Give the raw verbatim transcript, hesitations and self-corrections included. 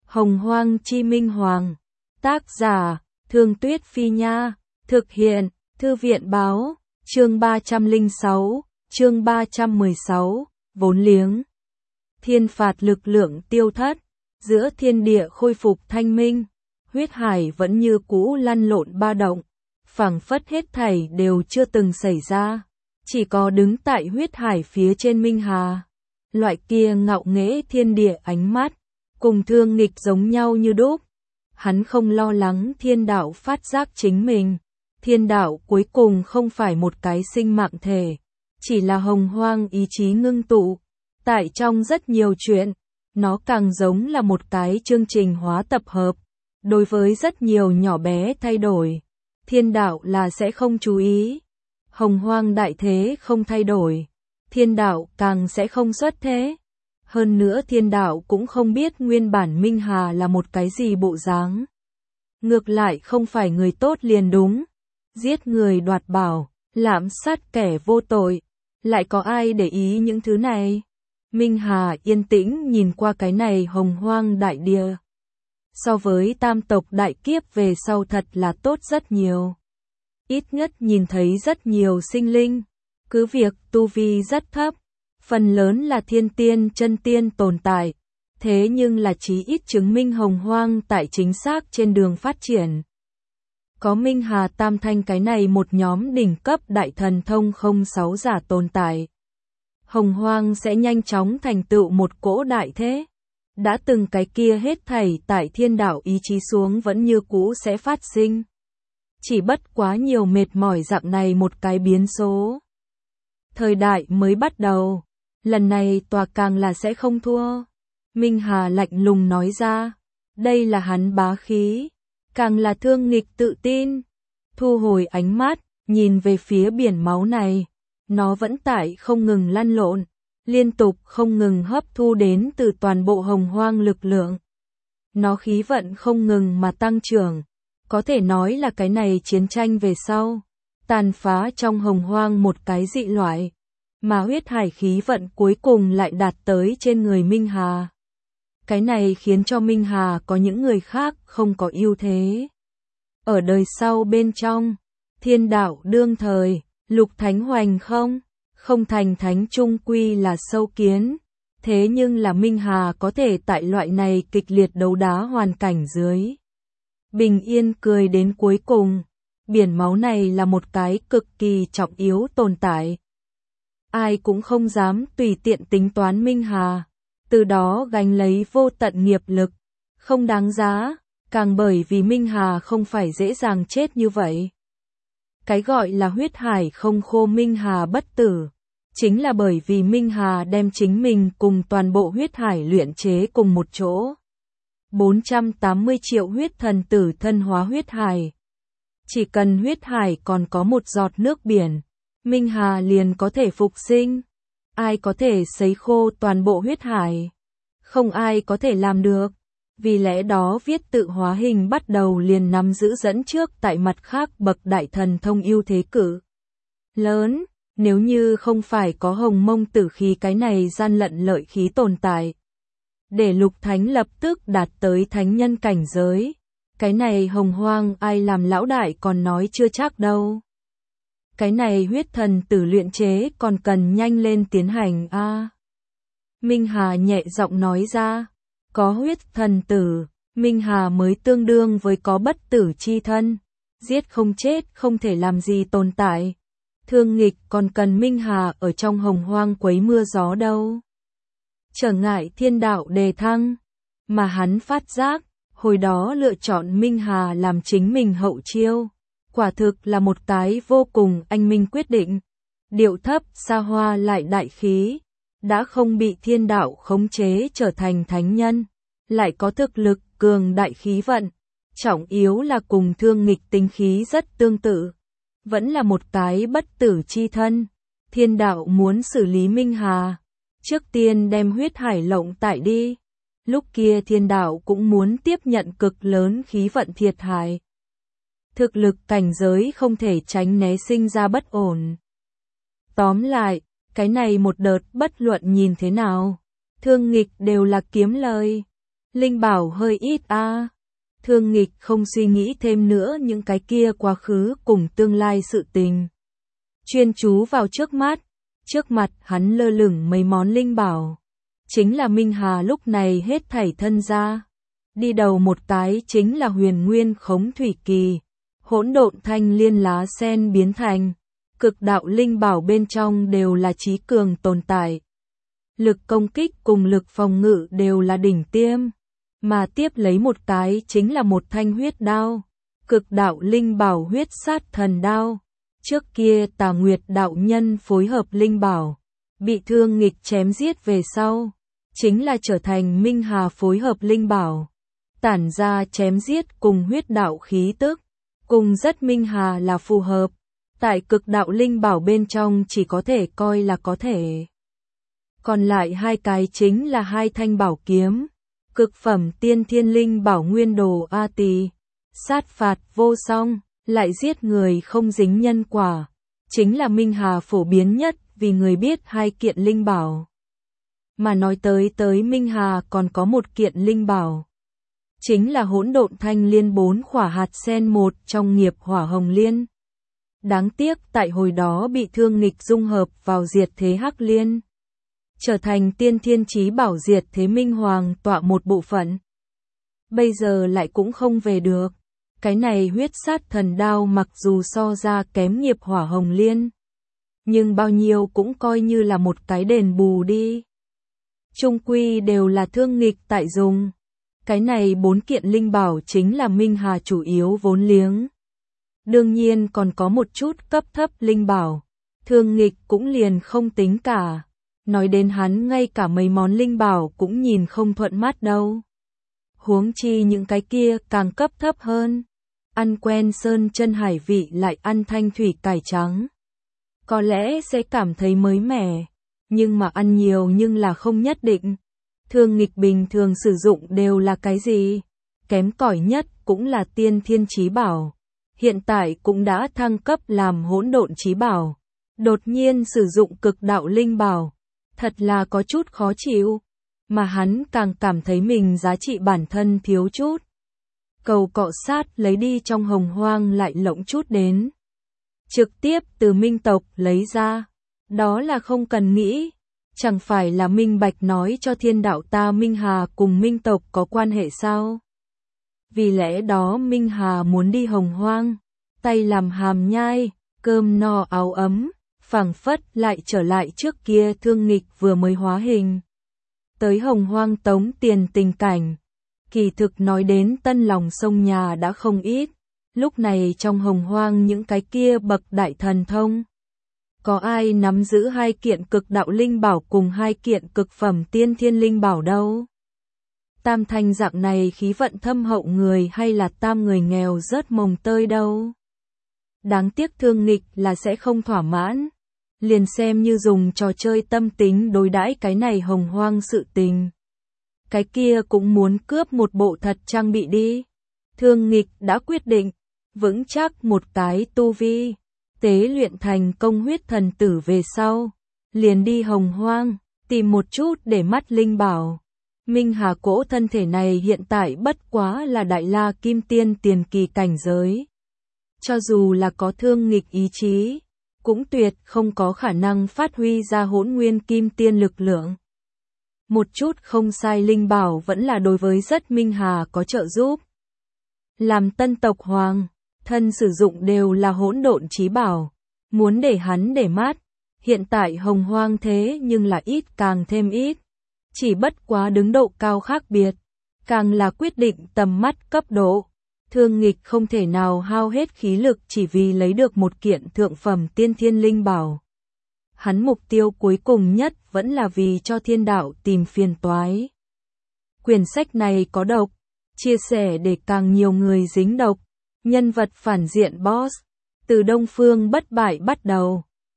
Hồng Hoang Chi Minh Hoàng. Tác giả, Thương Tuyết Phi Nha. Thực hiện, Thư viện Báo. Chương ba trăm lẻ sáu, chương ba trăm mười sáu, vốn liếng. Thiên phạt lực lượng tiêu thất, giữa thiên địa khôi phục thanh minh, huyết hải vẫn như cũ lăn lộn ba động, phảng phất hết thảy đều chưa từng xảy ra, chỉ có đứng tại huyết hải phía trên Minh Hà. Loại kia ngạo nghễ thiên địa ánh mắt, cùng Thương Nghịch giống nhau như đúc. Hắn không lo lắng thiên đạo phát giác chính mình. Thiên đạo cuối cùng không phải một cái sinh mạng thể, chỉ là hồng hoang ý chí ngưng tụ. Tại trong rất nhiều chuyện, nó càng giống là một cái chương trình hóa tập hợp. Đối với rất nhiều nhỏ bé thay đổi, thiên đạo là sẽ không chú ý. Hồng hoang đại thế không thay đổi, thiên đạo càng sẽ không xuất thế. Hơn nữa thiên đạo cũng không biết nguyên bản Minh Hà là một cái gì bộ dáng. Ngược lại không phải người tốt liền đúng. Giết người đoạt bảo, lạm sát kẻ vô tội, lại có ai để ý những thứ này? Minh Hà yên tĩnh nhìn qua cái này hồng hoang đại địa. So với tam tộc đại kiếp về sau thật là tốt rất nhiều. Ít nhất nhìn thấy rất nhiều sinh linh, cứ việc tu vi rất thấp, phần lớn là thiên tiên chân tiên tồn tại, thế nhưng là chí ít chứng minh hồng hoang tại chính xác trên đường phát triển. Có Minh Hà Tam Thanh cái này một nhóm đỉnh cấp đại thần thông không sáu giả tồn tại. Hồng hoang sẽ nhanh chóng thành tựu một cỗ đại thế. Đã từng cái kia hết thảy tại thiên đạo ý chí xuống vẫn như cũ sẽ phát sinh. Chỉ bất quá nhiều mệt mỏi dạng này một cái biến số. Thời đại mới bắt đầu. Lần này tòa càng là sẽ không thua. Minh Hà lạnh lùng nói ra. Đây là hắn bá khí. Càng là Thương Nghịch tự tin. Thu hồi ánh mắt, nhìn về phía biển máu này. Nó vẫn tại không ngừng lăn lộn, liên tục không ngừng hấp thu đến từ toàn bộ hồng hoang lực lượng. Nó khí vận không ngừng mà tăng trưởng. Có thể nói là cái này chiến tranh về sau, tàn phá trong hồng hoang một cái dị loại. Mà huyết hải khí vận cuối cùng lại đạt tới trên người Minh Hà. Cái này khiến cho Minh Hà có những người khác không có ưu thế. Ở đời sau bên trong, thiên đạo đương thời, lục thánh hoành không, không thành thánh trung quy là sâu kiến. Thế nhưng là Minh Hà có thể tại loại này kịch liệt đấu đá hoàn cảnh dưới. Bình yên cười đến cuối cùng, biển máu này là một cái cực kỳ trọng yếu tồn tại. Ai cũng không dám tùy tiện tính toán Minh Hà. Từ đó gánh lấy vô tận nghiệp lực, không đáng giá, càng bởi vì Minh Hà không phải dễ dàng chết như vậy. Cái gọi là huyết hải không khô Minh Hà bất tử, chính là bởi vì Minh Hà đem chính mình cùng toàn bộ huyết hải luyện chế cùng một chỗ. bốn trăm tám mươi triệu huyết thần tử thân hóa huyết hải. Chỉ cần huyết hải còn có một giọt nước biển, Minh Hà liền có thể phục sinh. Ai có thể sấy khô toàn bộ huyết hải? Không ai có thể làm được. Vì lẽ đó viết tự hóa hình bắt đầu liền nắm giữ dẫn trước tại mặt khác bậc đại thần thông ưu thế cử lớn. Nếu như không phải có hồng mông tử khí cái này gian lận lợi khí tồn tại, để lục thánh lập tức đạt tới thánh nhân cảnh giới, cái này hồng hoang ai làm lão đại còn nói chưa chắc đâu. Cái này huyết thần tử luyện chế còn cần nhanh lên tiến hành a. À. Minh Hà nhẹ giọng nói ra, có huyết thần tử, Minh Hà mới tương đương với có bất tử chi thân, giết không chết không thể làm gì tồn tại. Thương Nghịch còn cần Minh Hà ở trong hồng hoang quấy mưa gió đâu. Trở ngại thiên đạo đề thăng, mà hắn phát giác, hồi đó lựa chọn Minh Hà làm chính mình hậu chiêu. Quả thực là một cái vô cùng anh minh quyết định. Điệu thấp, xa hoa lại đại khí. Đã không bị thiên đạo khống chế trở thành thánh nhân. Lại có thực lực, cường đại khí vận. Trọng yếu là cùng Thương Nghịch tính khí rất tương tự. Vẫn là một cái bất tử chi thân. Thiên đạo muốn xử lý Minh Hà. Trước tiên đem huyết hải lộng tại đi. Lúc kia thiên đạo cũng muốn tiếp nhận cực lớn khí vận thiệt hại. Thực lực cảnh giới không thể tránh né sinh ra bất ổn. Tóm lại, cái này một đợt bất luận nhìn thế nào, Thương Nghịch đều là kiếm lời. Linh bảo hơi ít a. À. Thương Nghịch không suy nghĩ thêm nữa những cái kia quá khứ cùng tương lai sự tình. Chuyên chú vào trước mắt, trước mặt hắn lơ lửng mấy món linh bảo. Chính là Minh Hà lúc này hết thảy thân ra. Đi đầu một cái chính là Huyền Nguyên Khống Thủy Kỳ, Hỗn Độn Thanh Liên lá sen biến thành. Cực đạo linh bảo bên trong đều là trí cường tồn tại. Lực công kích cùng lực phòng ngự đều là đỉnh tiêm. Mà tiếp lấy một cái chính là một thanh huyết đao. Cực đạo linh bảo huyết sát thần đao. Trước kia Tà Nguyệt đạo nhân phối hợp linh bảo. Bị Thương Nghịch chém giết về sau. Chính là trở thành Minh Hà phối hợp linh bảo. Tản ra chém giết cùng huyết đạo khí tức. Cùng rất Minh Hà là phù hợp. Tại cực đạo linh bảo bên trong chỉ có thể coi là có thể. Còn lại hai cái chính là hai thanh bảo kiếm. Cực phẩm tiên thiên linh bảo nguyên đồ A Tỳ. Sát phạt vô song, lại giết người không dính nhân quả. Chính là Minh Hà phổ biến nhất vì người biết hai kiện linh bảo. Mà nói tới tới Minh Hà còn có một kiện linh bảo. Chính là Hỗn Độn Thanh Liên bốn khỏa hạt sen một trong nghiệp hỏa hồng liên. Đáng tiếc tại hồi đó bị Thương Nghịch dung hợp vào diệt thế hắc liên. Trở thành tiên thiên chí bảo diệt thế minh hoàng tọa một bộ phận. Bây giờ lại cũng không về được. Cái này huyết sát thần đao mặc dù so ra kém nghiệp hỏa hồng liên. Nhưng bao nhiêu cũng coi như là một cái đền bù đi. Trung quy đều là Thương Nghịch tại dùng. Cái này bốn kiện linh bảo chính là Minh Hà chủ yếu vốn liếng. Đương nhiên còn có một chút cấp thấp linh bảo. Thương Nghịch cũng liền không tính cả. Nói đến hắn ngay cả mấy món linh bảo cũng nhìn không thuận mắt đâu. Huống chi những cái kia càng cấp thấp hơn. Ăn quen sơn chân hải vị lại ăn thanh thủy cải trắng. Có lẽ sẽ cảm thấy mới mẻ. Nhưng mà ăn nhiều nhưng là không nhất định. Thương Nghịch bình thường sử dụng đều là cái gì? Kém cỏi nhất cũng là tiên thiên chí bảo. Hiện tại cũng đã thăng cấp làm hỗn độn chí bảo. Đột nhiên sử dụng cực đạo linh bảo. Thật là có chút khó chịu. Mà hắn càng cảm thấy mình giá trị bản thân thiếu chút. Cầu cọ sát lấy đi trong hồng hoang lại lộng chút đến. Trực tiếp từ minh tộc lấy ra. Đó là không cần nghĩ. Chẳng phải là minh bạch nói cho thiên đạo ta Minh Hà cùng minh tộc có quan hệ sao? Vì lẽ đó Minh Hà muốn đi hồng hoang. Tay làm hàm nhai, cơm no áo ấm. Phảng phất lại trở lại trước kia Thương Nghịch vừa mới hóa hình. Tới hồng hoang tống tiền tình cảnh. Kỳ thực nói đến tân lòng sông nhà đã không ít. Lúc này trong hồng hoang những cái kia bậc đại thần thông. Có ai nắm giữ hai kiện cực đạo linh bảo cùng hai kiện cực phẩm tiên thiên linh bảo đâu? Tam thanh dạng này khí vận thâm hậu người hay là tam người nghèo rớt mồng tơi đâu? Đáng tiếc Thương Nghịch là sẽ không thỏa mãn. Liền xem như dùng trò chơi tâm tính đối đãi cái này hồng hoang sự tình. Cái kia cũng muốn cướp một bộ thật trang bị đi. Thương Nghịch đã quyết định, vững chắc một cái tu vi. Tế luyện thành công huyết thần tử về sau. Liền đi hồng hoang, tìm một chút để mắt linh bảo. Minh Hà cỗ thân thể này hiện tại bất quá là đại la kim tiên tiền kỳ cảnh giới. Cho dù là có Thương Nghịch ý chí. Cũng tuyệt không có khả năng phát huy ra hỗn nguyên kim tiên lực lượng. Một chút không sai linh bảo vẫn là đối với rất Minh Hà có trợ giúp. Làm tân tộc hoàng, thân sử dụng đều là hỗn độn chí bảo. Muốn để hắn để mắt, hiện tại hồng hoang thế nhưng là ít càng thêm ít. Chỉ bất quá đứng độ cao khác biệt, càng là quyết định tầm mắt cấp độ. Thương Nghịch không thể nào hao hết khí lực chỉ vì lấy được một kiện thượng phẩm tiên thiên linh bảo. Hắn mục tiêu cuối cùng nhất vẫn là vì cho thiên đạo tìm phiền toái. Quyển sách này có độc, chia sẻ để càng nhiều người dính độc. Nhân vật phản diện boss, từ Đông Phương bất bại bắt đầu.